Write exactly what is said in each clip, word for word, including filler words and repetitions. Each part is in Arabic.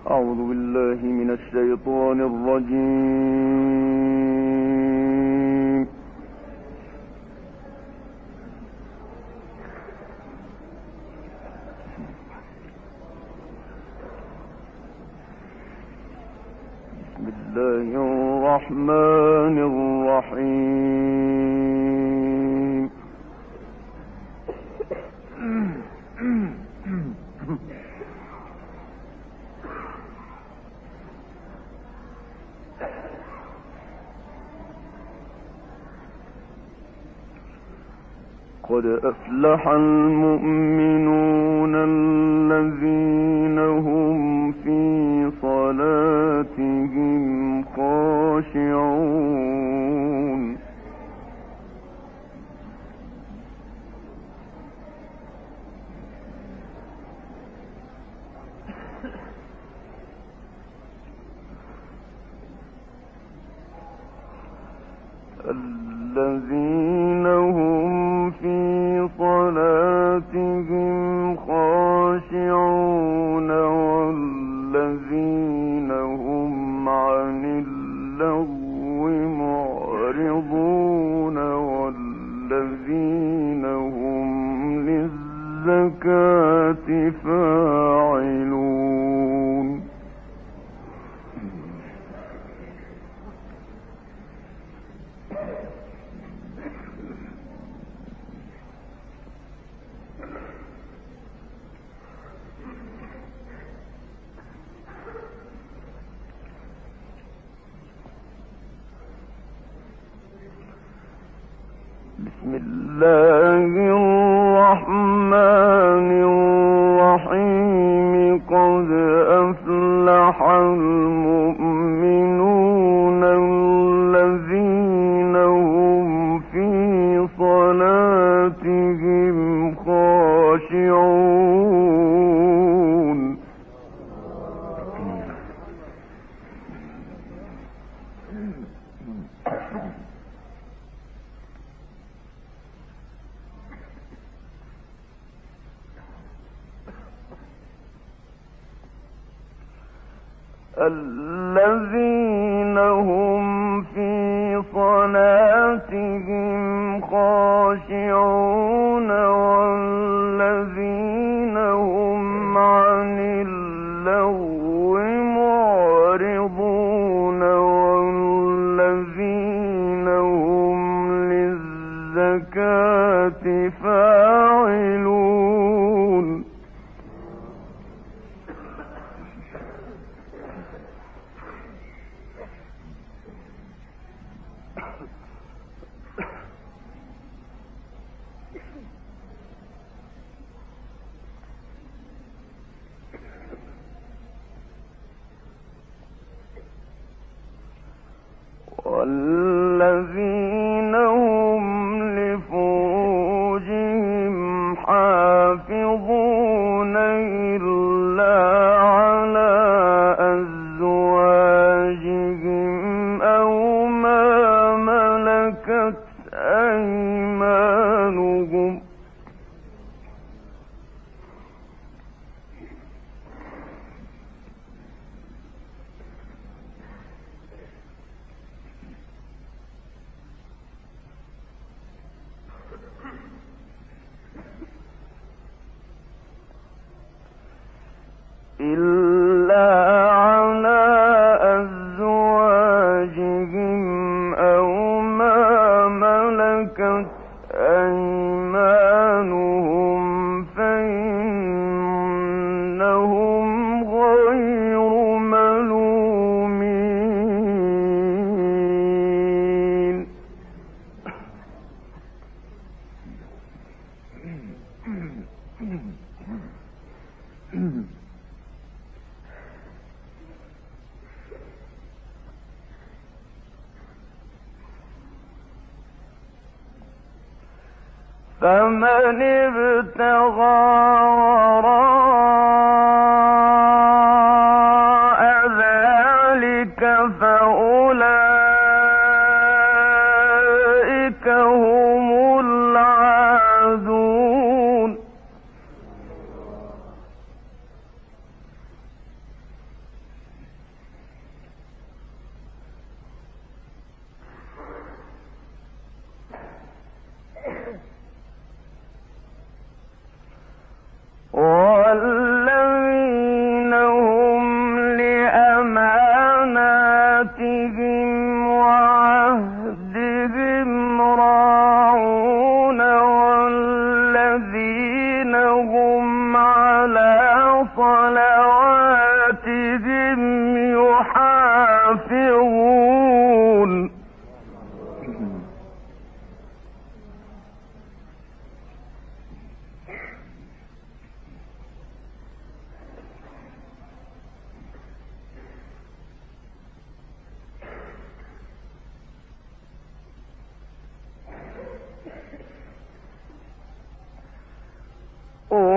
أعوذ بالله من الشيطان الرجيم. بسم الله الرحمن الرحيم. قد أفلح المؤمنون الذين هم في صلاتهم خاشعون. الذين هم في صلاتهم خاشعون والذين هم عن اللغو معرضون والذين هم للزكاة فاعلون. بسم الله الرحمن الرحيم. قد أفلح المؤمنون الذين هم في صلاتهم خاشعون. الذين هم في صلاتهم خاشعون والذين هم عن اللغو معرضون والذين هم للزكاة فاعلون. والذين هم لفروجهم حافظون إلا على أزواجهم أو ما ملكت أيمانهم. إلا على أزواجهم أو ما ملكت أيمانهم فإنهم غير ملومين. فمن ابتغى وراء ذلك فأولئك هم العادون.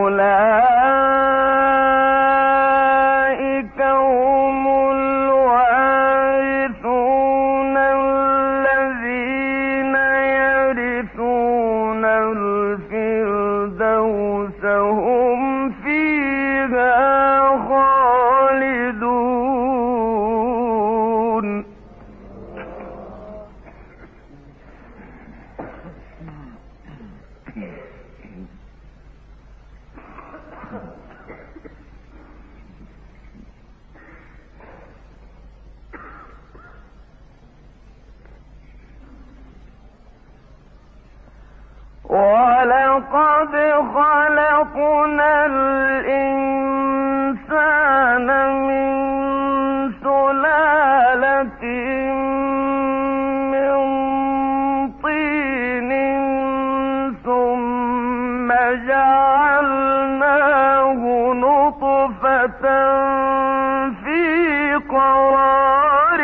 أولئك هم الوارثون الذين يرثون الفردوس هم فيها خالدون. ولقد خلقنا الإنسان من سلالة من طين ثم جعلناه نطفة في قرار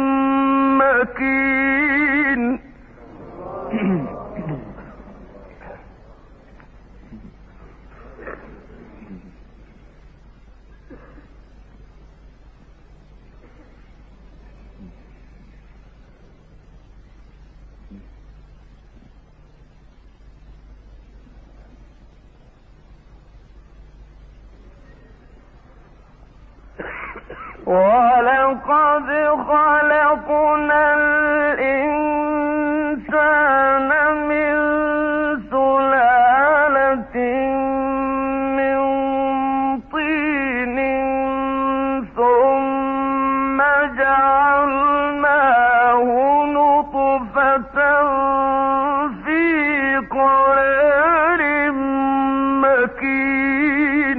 مكين. ولقد خلقنا الإنسان من سلالة من طين ثم جعلناه نطفة في قرار مكين.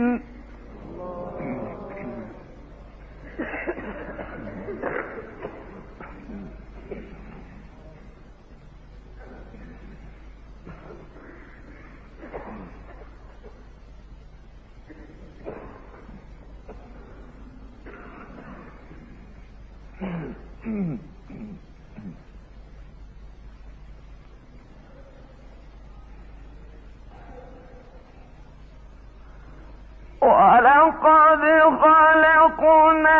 ولقد خلقنا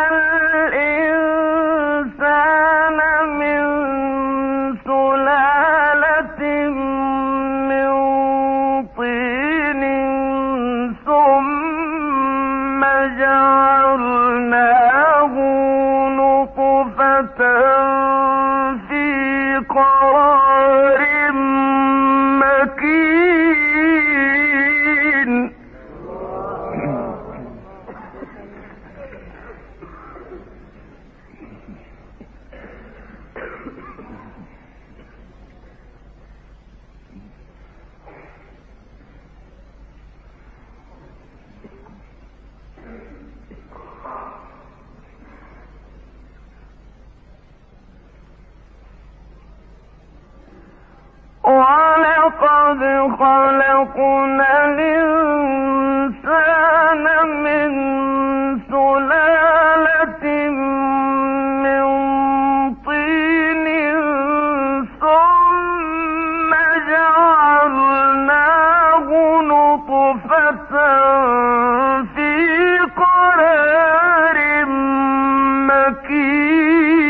الإنسان من سلالة من طين ثم جعلناه نطفة في قرار مكين. ولقد خلقنا الإنسان من سلالة من طين ثم جعلناه نطفة في قرار مكين.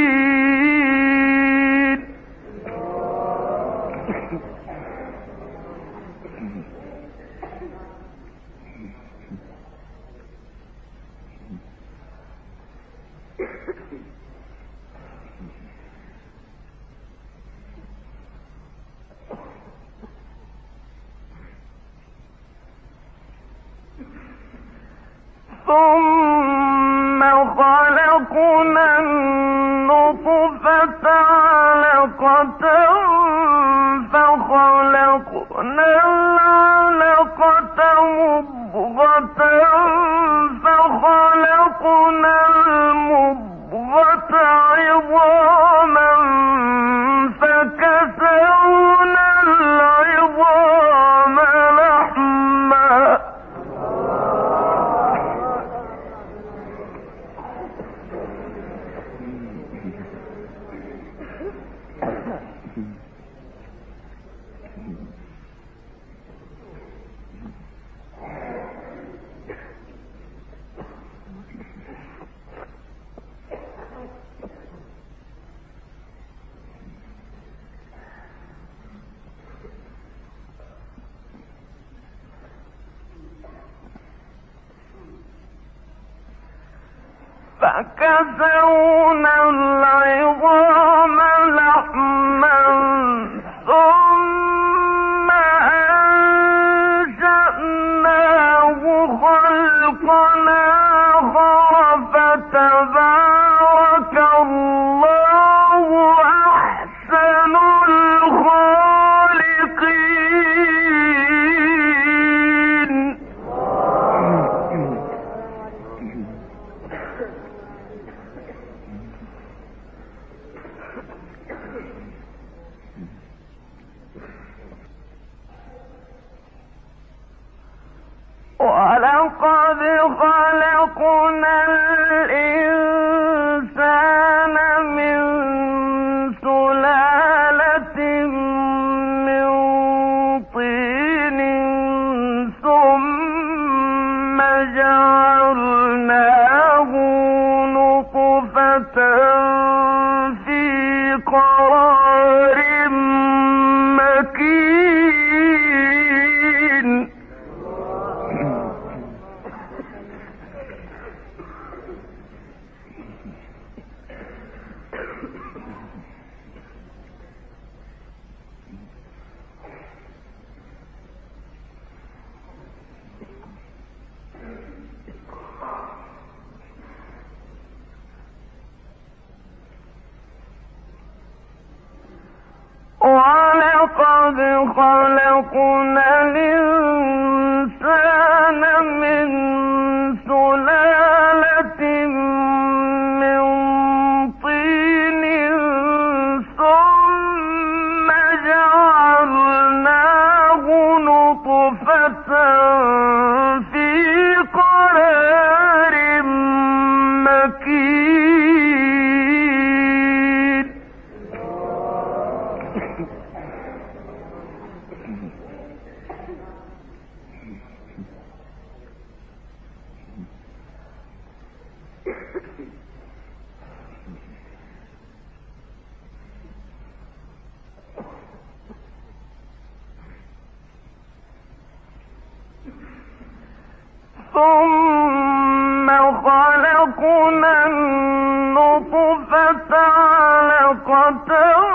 ثم خلقنا النطفة علقة فخلقنا العلقة مضغة فخلقنا المضغة عظاما فكسونا العظام لحما. فكسونا العظام لحما ثم أنشأناه خلقا آخر فتبارك الله أحسن الخالقين. ولقد خلقنا الإنسان من سلالة من طين ثم جعلناه نطفة في قرار مكين. ولقد خلقنا الإنسان من سلالة من طين ثم جعلناه نطفة في قرار مكين. ثم خلقنا النطفة علقة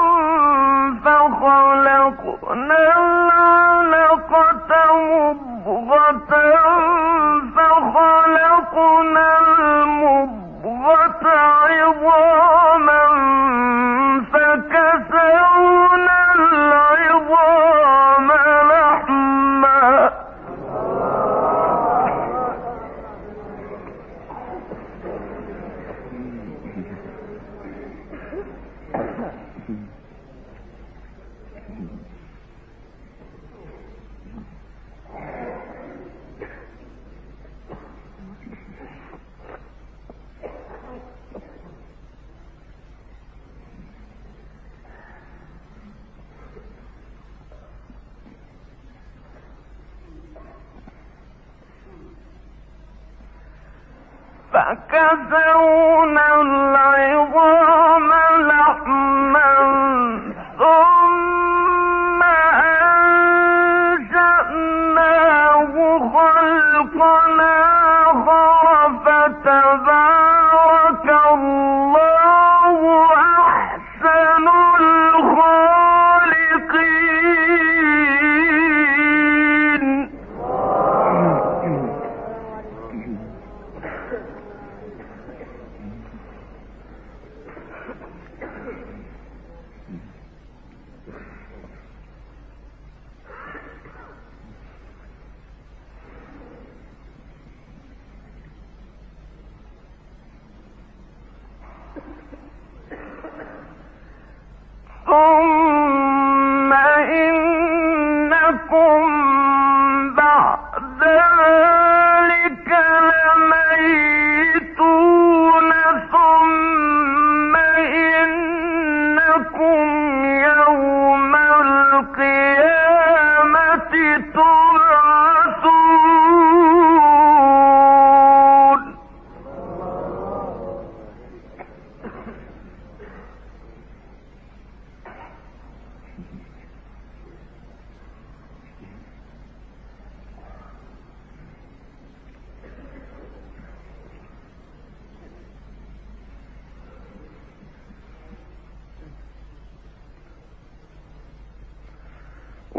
فخلقنا العلقة مضغة فخلقنا المضغة عظاما فكسونا العظام لحما فكسونا العظام لحما ثم أنشأناه خلقا آخر فتبارك الله أحسن الخالقين. ثم إنكم بعد ذلك لميتون ثم إنكم يوم القيامة تبعثون.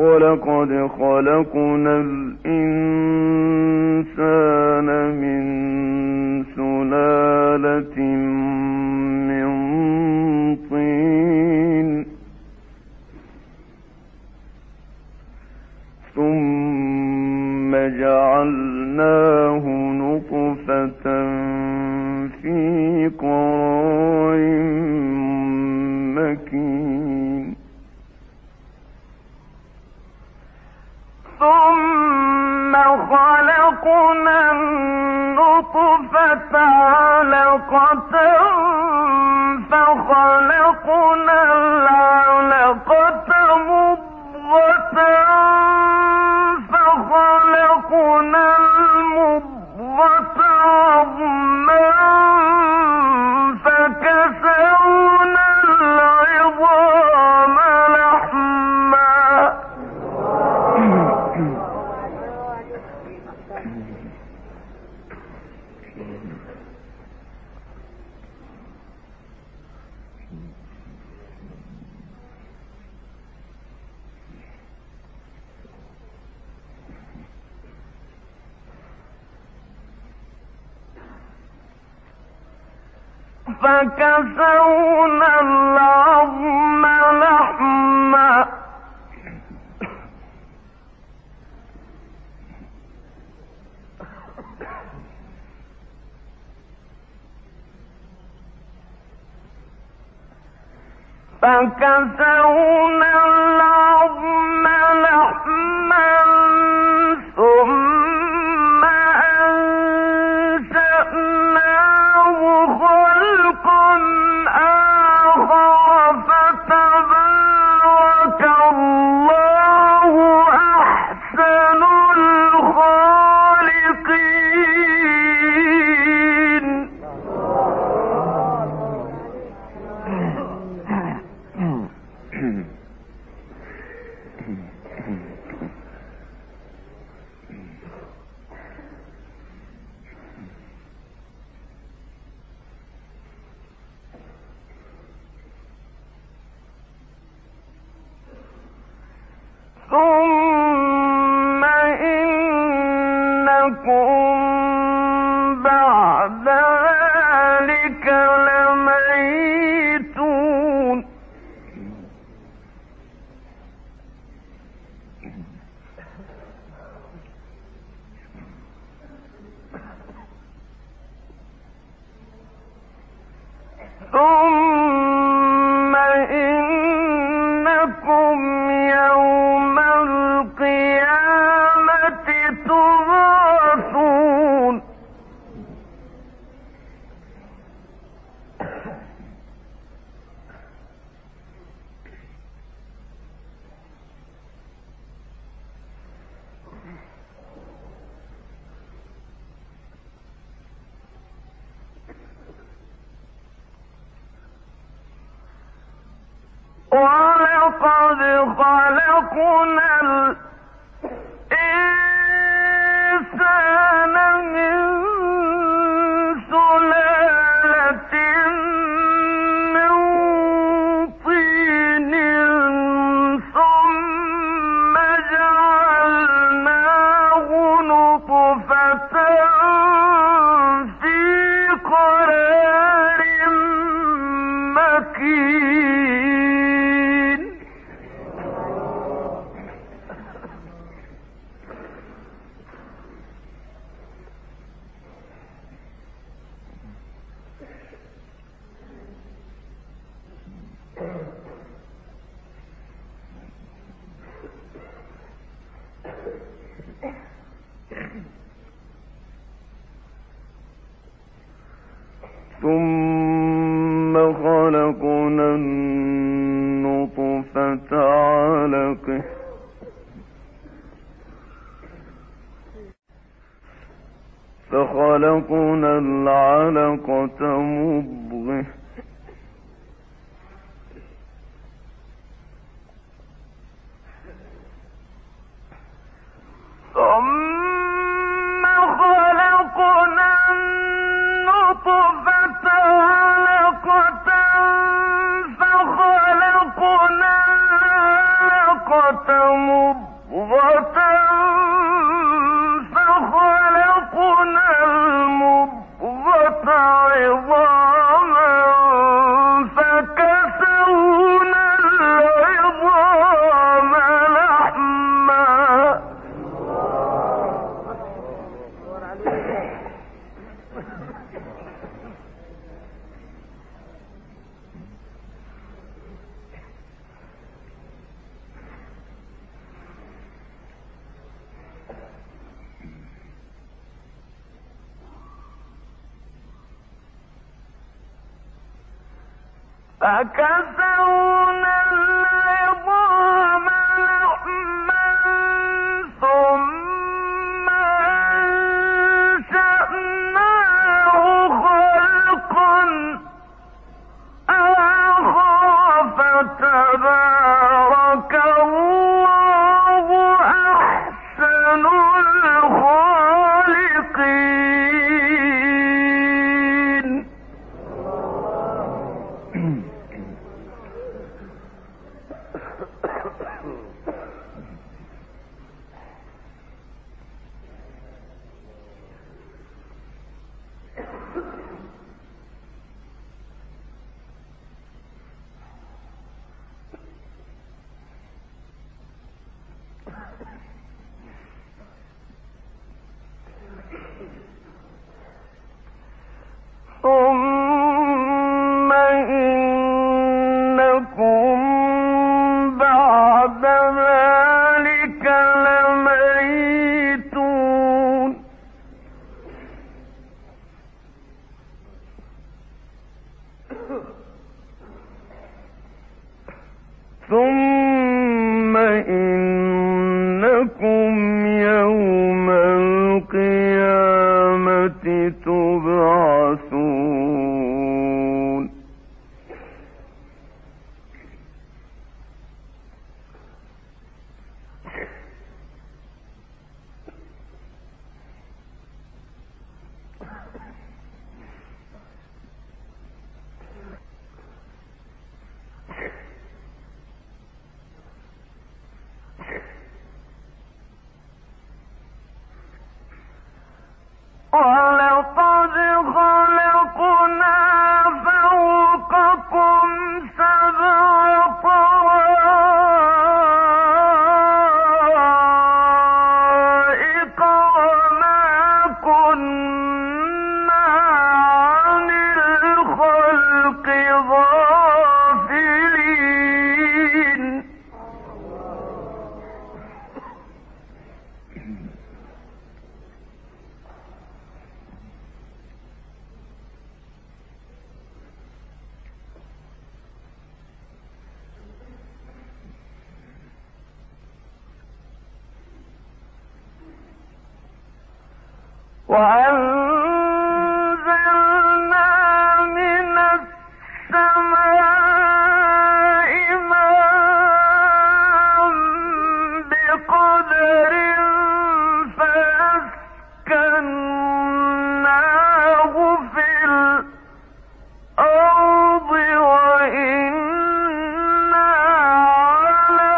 ولقد خلقنا الإنسان من سلالة من طين ثم جعلناه نطفة في قرار مكين ثم خلقنا النطفة علقة فخلقنا العلقة مضغة فخلقنا المضغة عظما فكسونا العظام لحما فكسونا العظم لحما فكسونا العظم لحما ثم أنشأناه خلقا آخر فتبارك الله أحسن الخالقين. ثم إنكم بعد ذلك لميتون. ثم إنكم يوم القيامة تبعثون. ولقد خلقنا الإنسان من سلالة من طين ثم جعلناه نطفة في قرار مكين. ثم خلقنا النطفة علقة فخلقنا العلقة مضغة ثم خلقنا النطفة علقة فخلقنا العلقة فكسونا العظام لحما ثم أنشأناه خلقا آخر فتبارك الله أحسن الخالقين. ثم إنكم بعد ذلك لميتون. ثم إنكم يوم القيامة تبعثون. ولقد خلقنا فوقكم سبع طرائق وما كنا عن الخلق غافلين. وأنزلنا من السماء ماء بقدر فأسكناه في الأرض وإنا على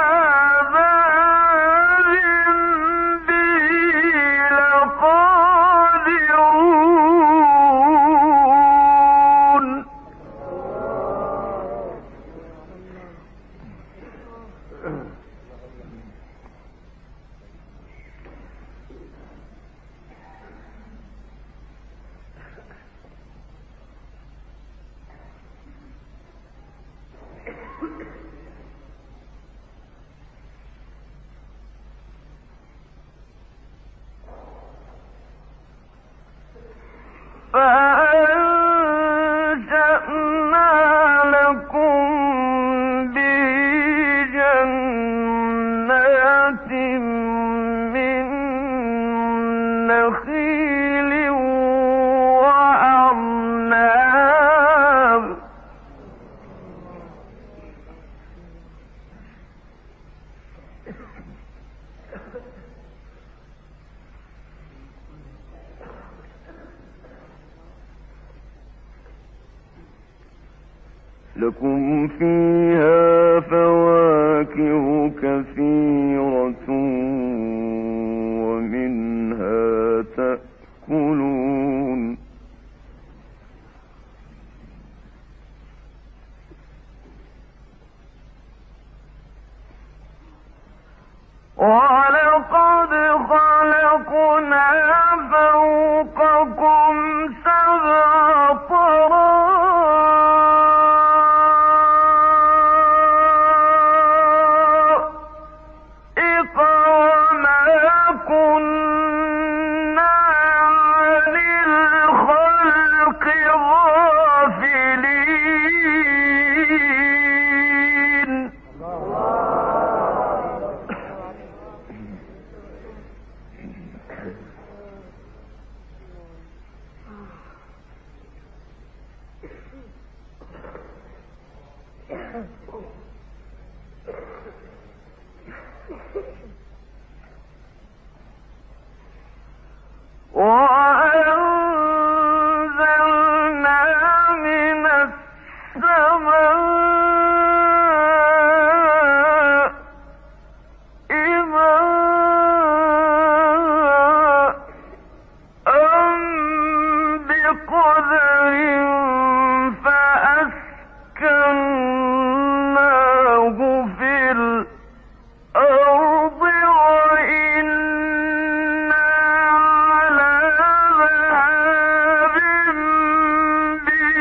ذهاب به لقادرون. فأنشأنا لكم به جنات من نخيل وأعناب لكم فيها فواكه كثيرة ولقد خلقنا فوقكم سبع طرائق وما كنا عن الخلق غافلين. وأنزلنا من السماء ماء بقدر فأسكناه في الأرض وإنا على ذهاب به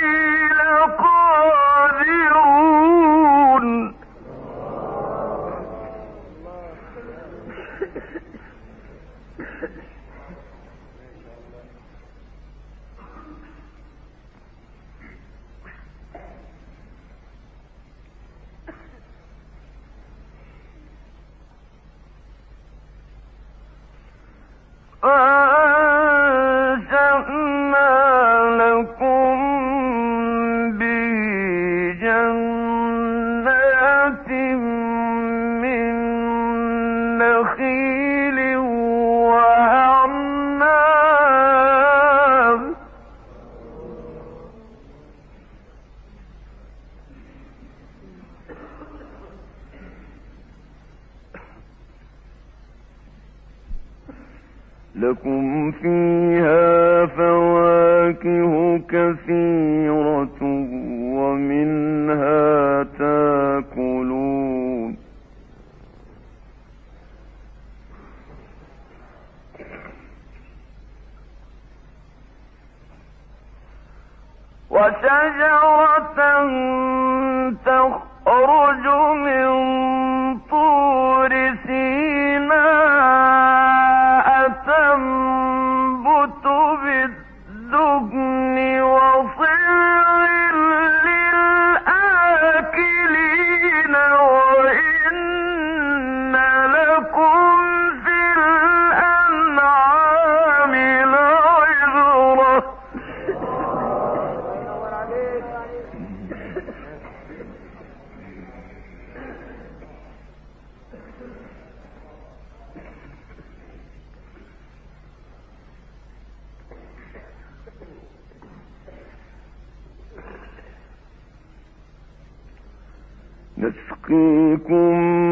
لقادرون. فأنشأنا لكم به جنات من نخيل وأعناب لكم فيها فواكه كثيرة ومنها تاكلون. وشجرة تخرج من طور سيناء تنبت بالدهن وصبغ للآكلين وإن لكم في الأنعام لعبرة. نسقيكم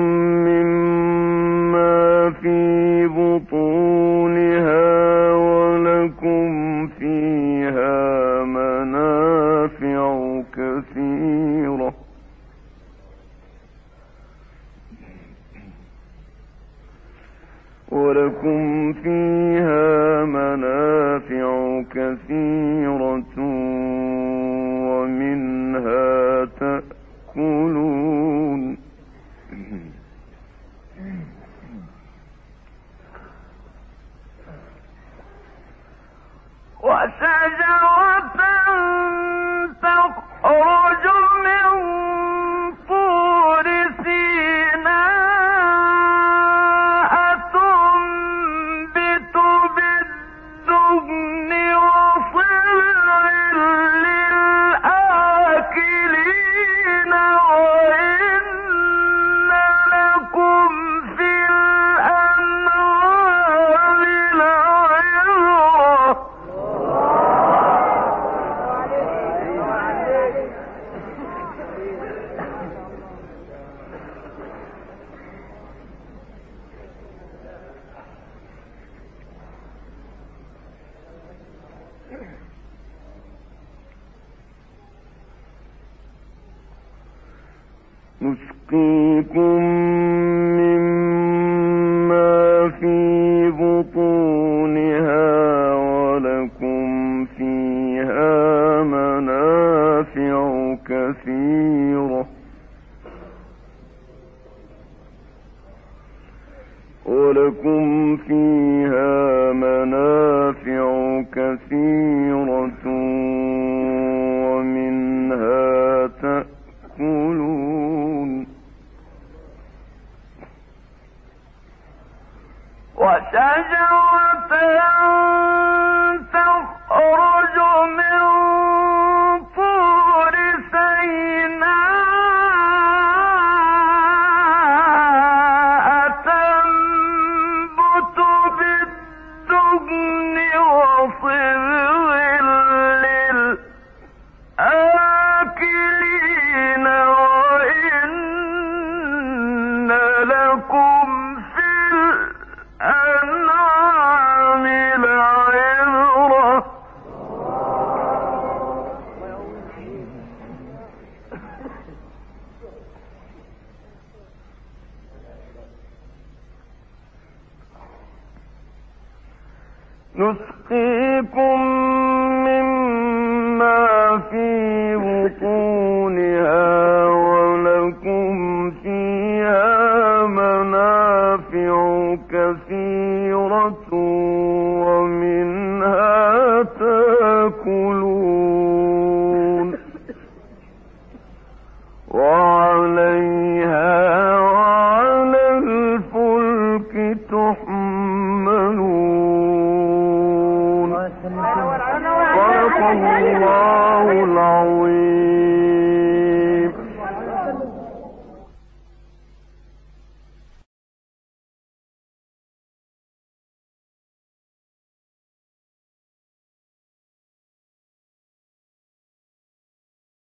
مما في بطونها ولكم فيها منافع كثيرة ولكم فيها منافع كثيرة ومنها تأكلون. وشجرة تخرج من طور سيناء تنبت بالدهن وصبغ للآكلين وإن لكم في الأنعام لعبرة. نسقيكم مما تسقيكم مما في بطونها ولكم فيها منافع كثيرة ومنها تأكلون وعليها وعلى الفلك تحملون